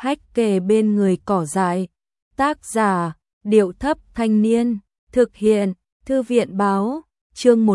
hách kề bên người cỏ dại. Tác giả, Điệu Thấp Thanh Niên. Thực hiện, Thư viện Báo. Chương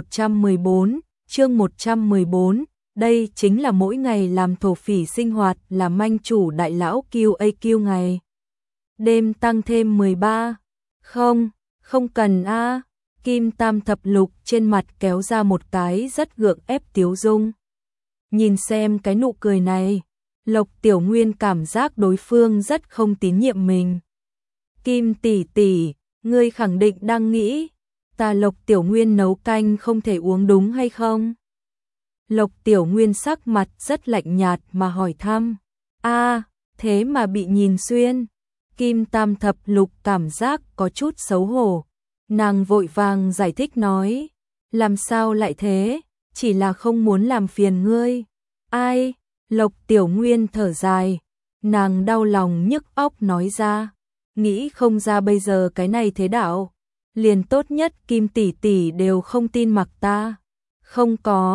114. Đây chính là mỗi ngày làm thổ phỉ sinh hoạt làm manh chủ đại lão QAQ ngày. Đêm tăng thêm 13. Không cần a. Kim Tam Thập Lục trên mặt kéo ra một cái rất gượng ép tiếu dung. Nhìn xem cái nụ cười này, Lộc Tiểu Nguyên cảm giác đối phương rất không tín nhiệm mình. Kim tỷ tỷ, ngươi khẳng định đang nghĩ, ta Lộc Tiểu Nguyên nấu canh không thể uống đúng hay không? Lộc Tiểu Nguyên sắc mặt rất lạnh nhạt mà hỏi thăm. Thế mà bị nhìn xuyên. Kim Tam Thập Lục cảm giác có chút xấu hổ. Nàng vội vàng giải thích nói. Làm sao lại thế? Chỉ là không muốn làm phiền ngươi. Ai? Lộc Tiểu Nguyên thở dài. Nàng đau lòng nhức óc nói ra. Nghĩ không ra bây giờ cái này thế đạo. Liền tốt nhất Kim tỷ tỷ đều không tin mặc ta. Không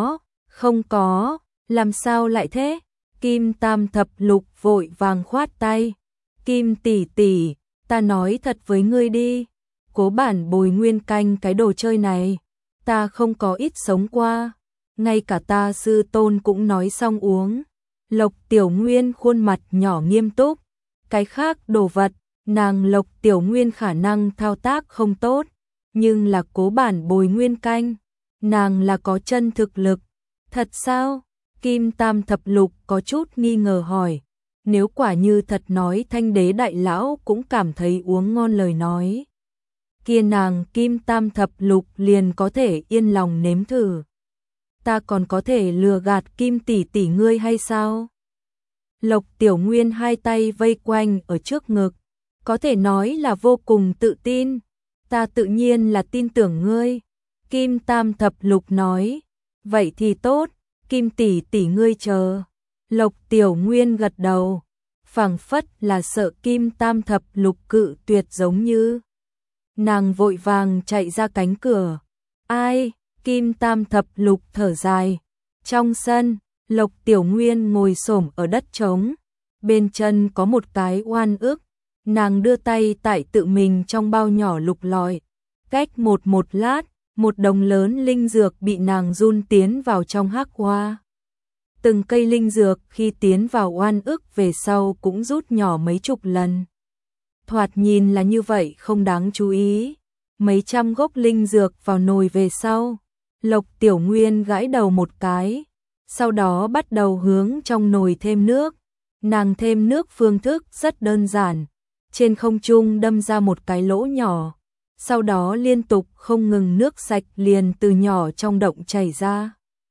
có, làm sao lại thế? Kim Tam Thập Lục vội vàng khoát tay. Kim tỷ tỷ, ta nói thật với ngươi đi. Cố bản bồi nguyên canh cái đồ chơi này. Ta không có ít sống qua. Ngay cả ta sư tôn cũng nói xong uống. Lộc Tiểu Nguyên khuôn mặt nhỏ nghiêm túc. Cái khác đồ vật, nàng Lộc Tiểu Nguyên khả năng thao tác không tốt. Nhưng là cố bản bồi nguyên canh. Nàng là có chân thực lực. Thật sao? Kim Tam Thập Lục có chút nghi ngờ hỏi. Nếu quả như thật nói Thanh Đế đại lão cũng cảm thấy uống ngon lời nói. Kia nàng Kim Tam Thập Lục liền có thể yên lòng nếm thử. Ta còn có thể lừa gạt Kim tỷ tỷ ngươi hay sao? Lộc Tiểu Nguyên hai tay vây quanh ở trước ngực. Có thể nói là vô cùng tự tin. Ta tự nhiên là tin tưởng ngươi. Kim Tam Thập Lục nói. Vậy thì tốt, Kim tỷ tỷ ngươi chờ. Lộc Tiểu Nguyên gật đầu, phảng phất là sợ Kim Tam Thập Lục cự tuyệt giống như. Nàng vội vàng chạy ra cánh cửa. Ai? Kim Tam Thập Lục thở dài. Trong sân, Lộc Tiểu Nguyên ngồi xổm ở đất trống. Bên chân có một cái oan ức. Nàng đưa tay tại tự mình trong bao nhỏ lục lọi. Cách một lát, một đồng lớn linh dược bị nàng run tiến vào trong hắc hoa. Từng cây linh dược khi tiến vào oan ức về sau cũng rút nhỏ mấy chục lần. Thoạt nhìn là như vậy không đáng chú ý. Mấy trăm gốc linh dược vào nồi về sau. Lộc Tiểu Nguyên gãi đầu một cái. Sau đó bắt đầu hướng trong nồi thêm nước. Nàng thêm nước phương thức rất đơn giản. Trên không trung đâm ra một cái lỗ nhỏ. Sau đó liên tục không ngừng nước sạch liền từ nhỏ trong động chảy ra.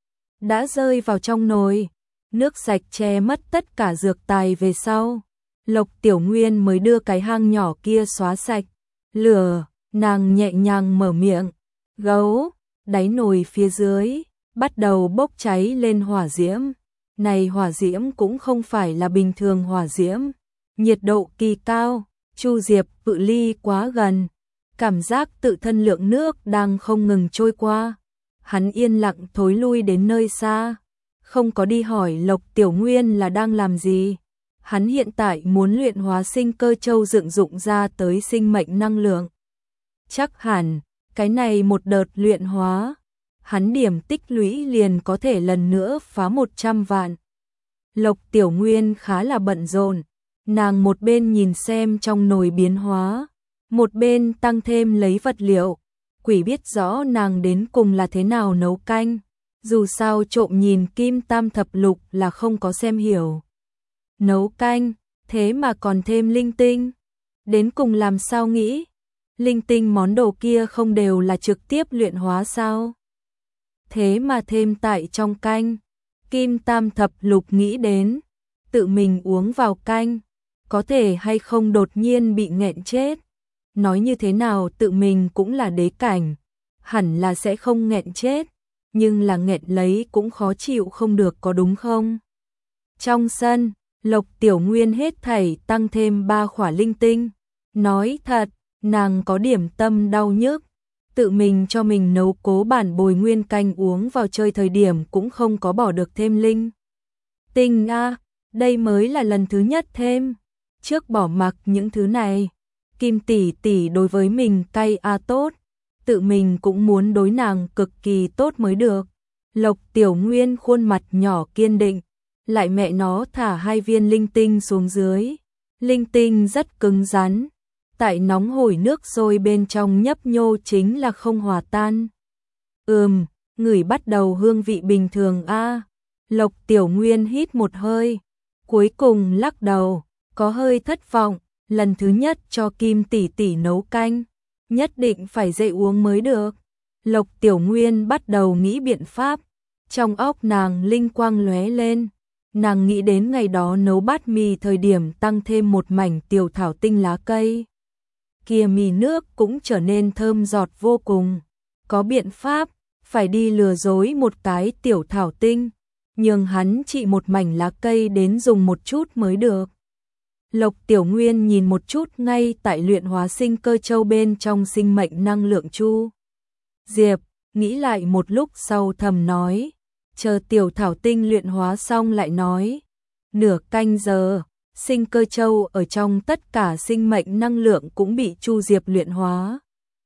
Đã rơi vào trong nồi, nước sạch che mất tất cả dược tài về sau. Lộc Tiểu Nguyên mới đưa cái hang nhỏ kia xóa sạch. Lửa, nàng nhẹ nhàng mở miệng. Gấu, đáy nồi phía dưới, bắt đầu bốc cháy lên hỏa diễm. Này hỏa diễm cũng không phải là bình thường hỏa diễm. Nhiệt độ kỳ cao, Chu Diệp cự ly quá gần. Cảm giác tự thân lượng nước đang không ngừng trôi qua. Hắn yên lặng thối lui đến nơi xa. Không có đi hỏi Lộc Tiểu Nguyên là đang làm gì. Hắn hiện tại muốn luyện hóa sinh cơ châu dựng dụng ra tới sinh mệnh năng lượng. Chắc hẳn, cái này một đợt luyện hóa. Hắn điểm tích lũy liền có thể lần nữa phá 100 vạn. Lộc Tiểu Nguyên khá là bận rộn. Nàng một bên nhìn xem trong nồi biến hóa. Một bên tăng thêm lấy vật liệu. Quỷ biết rõ nàng đến cùng là thế nào nấu canh. Dù sao trộm nhìn Kim Tam Thập Lục là không có xem hiểu. Nấu canh, thế mà còn thêm linh tinh. Đến cùng làm sao nghĩ? Linh tinh món đồ kia không đều là trực tiếp luyện hóa sao? Thế mà thêm tại trong canh. Kim Tam Thập Lục nghĩ đến. Tự mình uống vào canh. Có thể hay không đột nhiên bị nghẹn chết. Nói như thế nào tự mình cũng là đế cảnh. Hẳn là sẽ không nghẹn chết. Nhưng là nghẹn lấy cũng khó chịu không được có đúng không? Trong sân, Lộc Tiểu Nguyên hết thảy tăng thêm 3 khỏa linh tinh. Nói thật, nàng có điểm tâm đau nhức. Tự mình cho mình nấu cố bản bồi nguyên canh uống vào chơi thời điểm cũng không có bỏ được thêm linh tinh a. Đây mới là lần thứ nhất thêm. trước bỏ mặc những thứ này. Kim tỷ tỷ đối với mình cay tốt, tự mình cũng muốn đối nàng cực kỳ tốt mới được. Lộc Tiểu Nguyên khuôn mặt nhỏ kiên định, lại mẹ nó thả 2 viên linh tinh xuống dưới. Linh tinh rất cứng rắn, tại nóng hổi nước sôi bên trong nhấp nhô chính là không hòa tan. Ngửi bắt đầu hương vị bình thường a. Lộc Tiểu Nguyên hít một hơi, cuối cùng lắc đầu, có hơi thất vọng, lần thứ nhất cho Kim tỷ tỷ nấu canh, nhất định phải dậy uống mới được. Lộc Tiểu Nguyên bắt đầu nghĩ biện pháp, trong óc nàng linh quang lóe lên, nàng nghĩ đến ngày đó nấu bát mì thời điểm tăng thêm một mảnh tiểu thảo tinh lá cây. Kia mì nước cũng trở nên thơm giọt vô cùng, có biện pháp, phải đi lừa dối một cái tiểu thảo tinh, nhường hắn trị một mảnh lá cây đến dùng một chút mới được. Lộc Tiểu Nguyên nhìn một chút ngay tại luyện hóa sinh cơ châu bên trong sinh mệnh năng lượng chu diệp, nghĩ lại một lúc sau thầm nói, chờ tiểu thảo tinh luyện hóa xong lại nói. Nửa canh giờ, sinh cơ châu ở trong tất cả sinh mệnh năng lượng cũng bị chu diệp luyện hóa.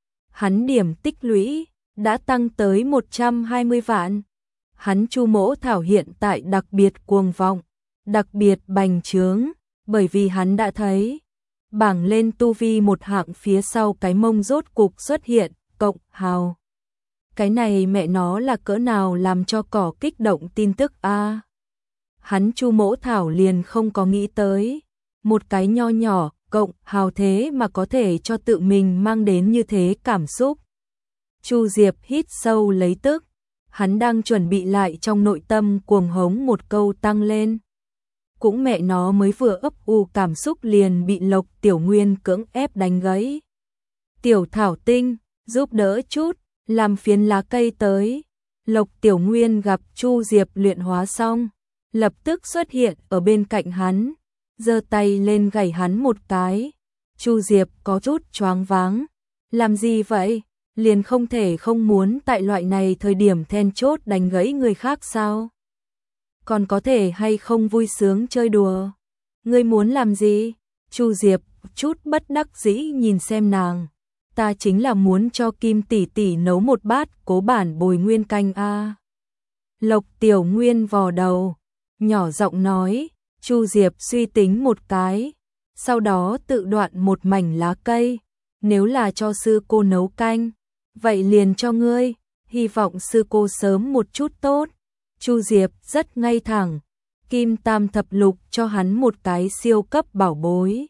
Hắn điểm tích lũy đã tăng tới 120 vạn. Hắn chu mỗ thảo hiện tại đặc biệt cuồng vọng, đặc biệt bành trướng, bởi vì hắn đã thấy bảng lên tu vi một hạng phía sau cái mông rốt cục xuất hiện, cộng hào. Cái này mẹ nó là cỡ nào làm cho cỏ kích động tin tức a. Hắn chu mỗ thảo liền không có nghĩ tới, một cái nho nhỏ, cộng hào thế mà có thể cho tự mình mang đến như thế cảm xúc. Chu Diệp hít sâu lấy tức, hắn đang chuẩn bị lại trong nội tâm cuồng hống một câu tăng lên. Cũng mẹ nó mới vừa ấp u cảm xúc liền bị Lộc Tiểu Nguyên cưỡng ép đánh gãy. Tiểu thảo tinh, giúp đỡ chút, làm phiến lá cây tới. Lộc Tiểu Nguyên gặp Chu Diệp luyện hóa xong, lập tức xuất hiện ở bên cạnh hắn, giơ tay lên gảy hắn một cái. Chu Diệp có chút choáng váng, làm gì vậy? Liền không thể không muốn tại loại này thời điểm then chốt đánh gãy người khác sao? Còn có thể hay không vui sướng chơi đùa? Ngươi muốn làm gì? Chu Diệp chút bất đắc dĩ nhìn xem nàng. Ta chính là muốn cho Kim tỷ tỷ nấu một bát cố bản bồi nguyên canh a. Lộc Tiểu Nguyên vò đầu, nhỏ giọng nói. Chu Diệp suy tính một cái, sau đó tự đoạn một mảnh lá cây. Nếu là cho sư cô nấu canh, vậy liền cho ngươi, hy vọng sư cô sớm một chút tốt. Chu Diệp rất ngay thẳng, Kim Tam Thập Lục cho hắn một cái siêu cấp bảo bối.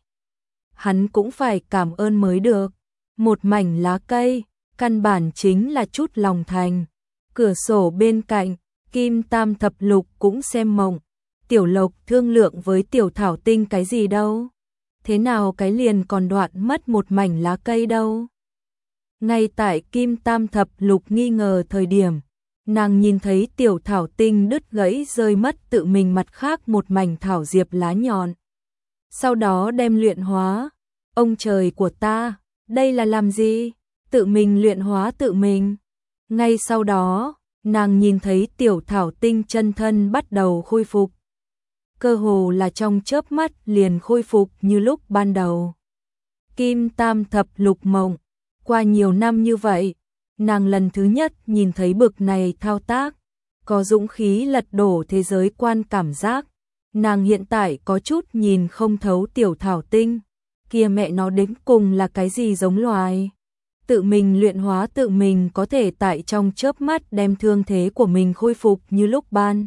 Hắn cũng phải cảm ơn mới được. Một mảnh lá cây, căn bản chính là chút lòng thành. Cửa sổ bên cạnh, Kim Tam Thập Lục cũng xem mộng. Tiểu Lộc thương lượng với Tiểu Thảo Tinh cái gì đâu? Thế nào cái liền còn đoạn mất một mảnh lá cây đâu? Ngay tại Kim Tam Thập Lục nghi ngờ thời điểm, nàng nhìn thấy Tiểu Thảo Tinh đứt gãy rơi mất tự mình mặt khác một mảnh thảo diệp lá nhọn. Sau đó đem luyện hóa. Ông trời của ta, đây là làm gì? Tự mình luyện hóa tự mình. Ngay sau đó, nàng nhìn thấy Tiểu Thảo Tinh chân thân bắt đầu khôi phục. Cơ hồ là trong chớp mắt liền khôi phục như lúc ban đầu. Kim Tam Thập Lục mộng. Qua nhiều năm như vậy, nàng lần thứ nhất nhìn thấy bực này thao tác, có dũng khí lật đổ thế giới quan cảm giác. Nàng hiện tại có chút nhìn không thấu Tiểu Thảo Tinh, kia mẹ nó đến cùng là cái gì giống loài. Tự mình luyện hóa tự mình có thể tại trong chớp mắt đem thương thế của mình khôi phục như lúc ban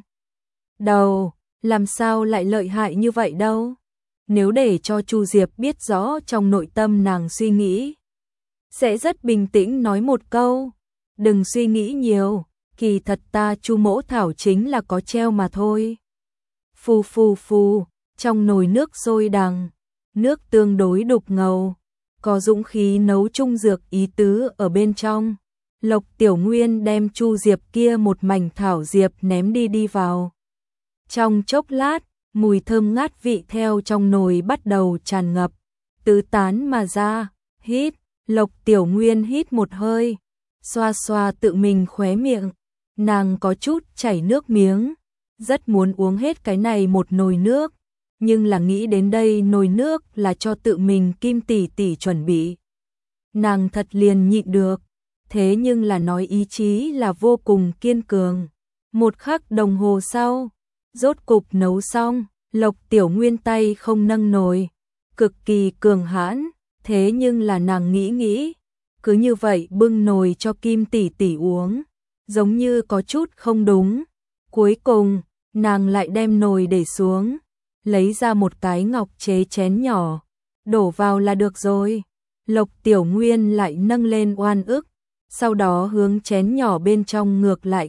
đầu, làm sao lại lợi hại như vậy đâu. Nếu để cho Chu Diệp biết rõ trong nội tâm nàng suy nghĩ, sẽ rất bình tĩnh nói một câu, đừng suy nghĩ nhiều, kỳ thật ta Chu mỗ thảo chính là có treo mà thôi. Phù phù phù, trong nồi nước sôi đằng, nước tương đối đục ngầu, có dũng khí nấu chung dược ý tứ ở bên trong. Lộc Tiểu Nguyên đem Chu Diệp kia một mảnh thảo diệp ném đi vào. Trong chốc lát, mùi thơm ngát vị theo trong nồi bắt đầu tràn ngập, tứ tán mà ra. Hít, Lộc Tiểu Nguyên hít một hơi, xoa xoa tự mình khóe miệng, nàng có chút chảy nước miếng, rất muốn uống hết cái này một nồi nước, nhưng là nghĩ đến đây nồi nước là cho tự mình Kim tỷ tỷ chuẩn bị. Nàng thật liền nhịn được, thế nhưng là nói ý chí là vô cùng kiên cường. Một khắc đồng hồ sau, rốt cục nấu xong, Lộc Tiểu Nguyên tay không nâng nồi, cực kỳ cường hãn, thế nhưng là nàng nghĩ, cứ như vậy bưng nồi cho Kim tỷ tỷ uống, giống như có chút không đúng. Cuối cùng, nàng lại đem nồi để xuống, lấy ra một cái ngọc chế chén nhỏ, đổ vào là được rồi. Lộc Tiểu Nguyên lại nâng lên oan ức, sau đó hướng chén nhỏ bên trong ngược lại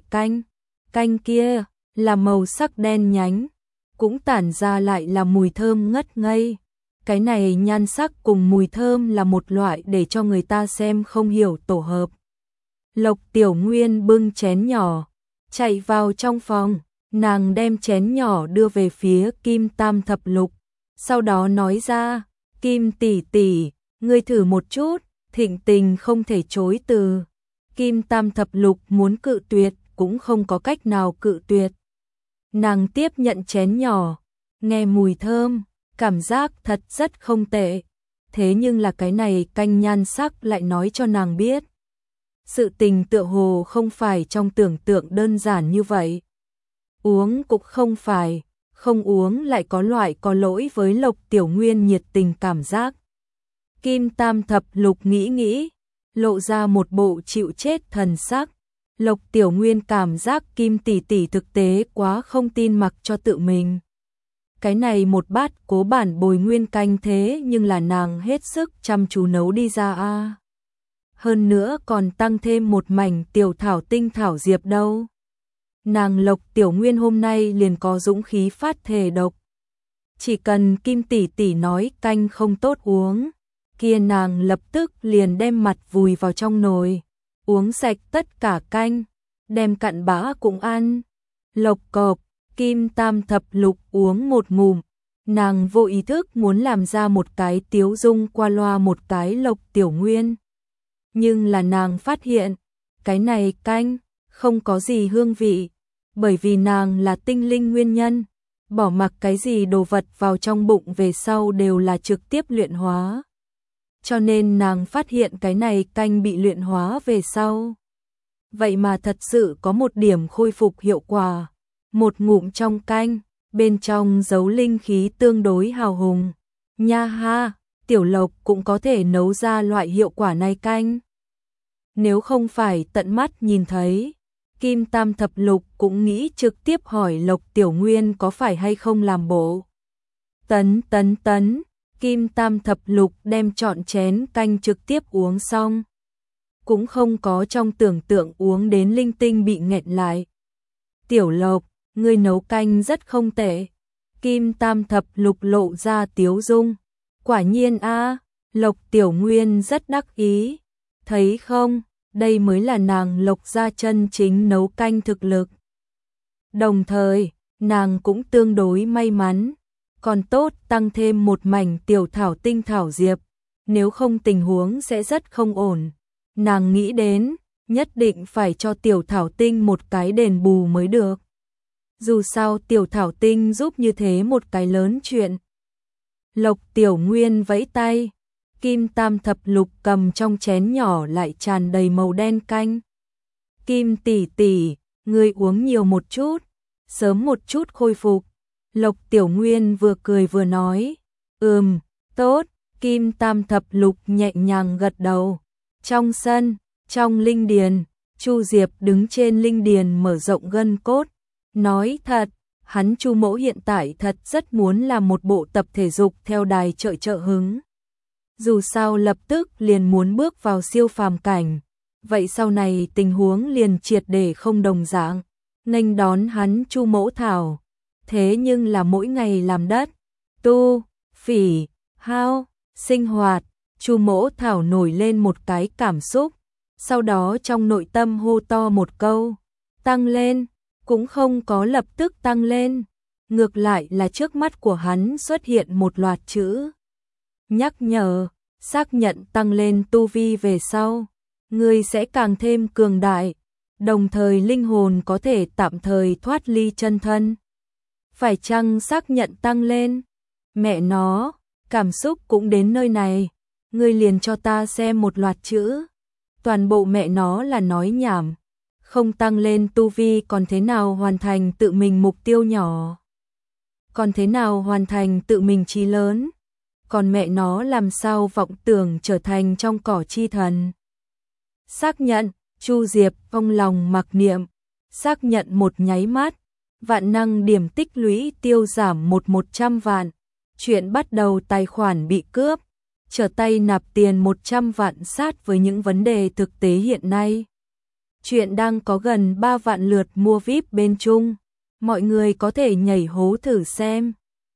canh kia là màu sắc đen nhánh, cũng tản ra lại là mùi thơm ngất ngây. Cái này nhan sắc cùng mùi thơm là một loại để cho người ta xem không hiểu tổ hợp. Lộc Tiểu Nguyên bưng chén nhỏ, chạy vào trong phòng, nàng đem chén nhỏ đưa về phía Kim Tam Thập Lục, sau đó nói ra, Kim tỷ tỷ, ngươi thử một chút, thịnh tình không thể chối từ. Kim Tam Thập Lục muốn cự tuyệt, cũng không có cách nào cự tuyệt. Nàng tiếp nhận chén nhỏ, nghe mùi thơm, cảm giác thật rất không tệ. Thế nhưng là cái này canh nhan sắc lại nói cho nàng biết. Sự tình tựa hồ không phải trong tưởng tượng đơn giản như vậy. Uống cũng không phải, không uống lại có loại có lỗi với Lộc Tiểu Nguyên nhiệt tình cảm giác. Kim Tam Thập Lục nghĩ, lộ ra một bộ chịu chết thần sắc. Lộc Tiểu Nguyên cảm giác Kim tỷ tỷ thực tế quá không tin mặc cho tự mình. Cái này một bát Cố Bản Bồi nguyên canh thế nhưng là nàng hết sức chăm chú nấu đi ra a. Hơn nữa còn tăng thêm một mảnh tiểu thảo tinh thảo diệp đâu. Nàng Lộc Tiểu Nguyên hôm nay liền có dũng khí phát thề độc. Chỉ cần Kim tỷ tỷ nói canh không tốt uống, kia nàng lập tức liền đem mặt vùi vào trong nồi, uống sạch tất cả canh, đem cặn bã cũng ăn. Lộc cộc, Kim Tam Thập Lục uống một ngụm, nàng vô ý thức muốn làm ra một cái tiếu dung qua loa một cái Lộc Tiểu Nguyên. Nhưng là nàng phát hiện, cái này canh, không có gì hương vị, bởi vì nàng là tinh linh nguyên nhân, bỏ mặc cái gì đồ vật vào trong bụng về sau đều là trực tiếp luyện hóa. Cho nên nàng phát hiện cái này canh bị luyện hóa về sau. Vậy mà thật sự có một điểm khôi phục hiệu quả. Một ngụm trong canh, bên trong giấu linh khí tương đối hào hùng. Nha ha, Tiểu Lộc cũng có thể nấu ra loại hiệu quả này canh. Nếu không phải tận mắt nhìn thấy, Kim Tam Thập Lục cũng nghĩ trực tiếp hỏi Lộc Tiểu Nguyên có phải hay không làm bộ. Tấn, Kim Tam Thập Lục đem trọn chén canh trực tiếp uống xong. Cũng không có trong tưởng tượng uống đến linh tinh bị nghẹn lại. Tiểu Lộc, ngươi nấu canh rất không tệ. Kim Tam Thập Lục lộ ra tiếu dung. Quả nhiên a, Lộc Tiểu Nguyên rất đắc ý. Thấy không, đây mới là nàng Lộc gia chân chính nấu canh thực lực. Đồng thời, nàng cũng tương đối may mắn. Còn tốt tăng thêm một mảnh tiểu thảo tinh thảo diệp, nếu không tình huống sẽ rất không ổn. Nàng nghĩ đến, nhất định phải cho tiểu thảo tinh một cái đền bù mới được. Dù sao tiểu thảo tinh giúp như thế một cái lớn chuyện. Lộc Tiểu Nguyên vẫy tay, Kim Tam Thập Lục cầm trong chén nhỏ lại tràn đầy màu đen canh. Kim tỷ tỷ, ngươi uống nhiều một chút, sớm một chút khôi phục. Lộc Tiểu Nguyên vừa cười vừa nói, tốt. Kim Tam Thập Lục nhẹ nhàng gật đầu. Trong sân, trong linh điền, Chu Diệp đứng trên linh điền mở rộng gân cốt. Nói thật, hắn Chu mẫu hiện tại thật rất muốn làm một bộ tập thể dục theo đài trợ hứng. Dù sao lập tức liền muốn bước vào siêu phàm cảnh, vậy sau này tình huống liền triệt để không đồng dạng. Nghênh đón hắn Chu mẫu thảo, thế nhưng là mỗi ngày làm đất, tu, phỉ, hao, sinh hoạt. Chu mẫu thảo nổi lên một cái cảm xúc, sau đó trong nội tâm hô to một câu, tăng lên, cũng không có lập tức tăng lên, ngược lại là trước mắt của hắn xuất hiện một loạt chữ nhắc nhở, xác nhận tăng lên tu vi về sau, ngươi sẽ càng thêm cường đại, đồng thời linh hồn có thể tạm thời thoát ly chân thân. Phải chăng xác nhận tăng lên? Mẹ nó, cảm xúc cũng đến nơi này, ngươi liền cho ta xem một loạt chữ. Toàn bộ mẹ nó là nói nhảm, không tăng lên tu vi còn thế nào hoàn thành tự mình mục tiêu nhỏ. Còn thế nào hoàn thành tự mình chí lớn. Còn mẹ nó làm sao vọng tưởng trở thành trong cỏ chi thần. Xác nhận, Chu Diệp trong lòng mặc niệm, xác nhận một nháy mắt, vạn năng điểm tích lũy tiêu giảm 100 vạn. Chuyện bắt đầu tài khoản bị cướp, trở tay nạp tiền 100 vạn sát với những vấn đề thực tế hiện nay. Chuyện đang có gần 3 vạn lượt mua VIP bên Trung, mọi người có thể nhảy hố thử xem.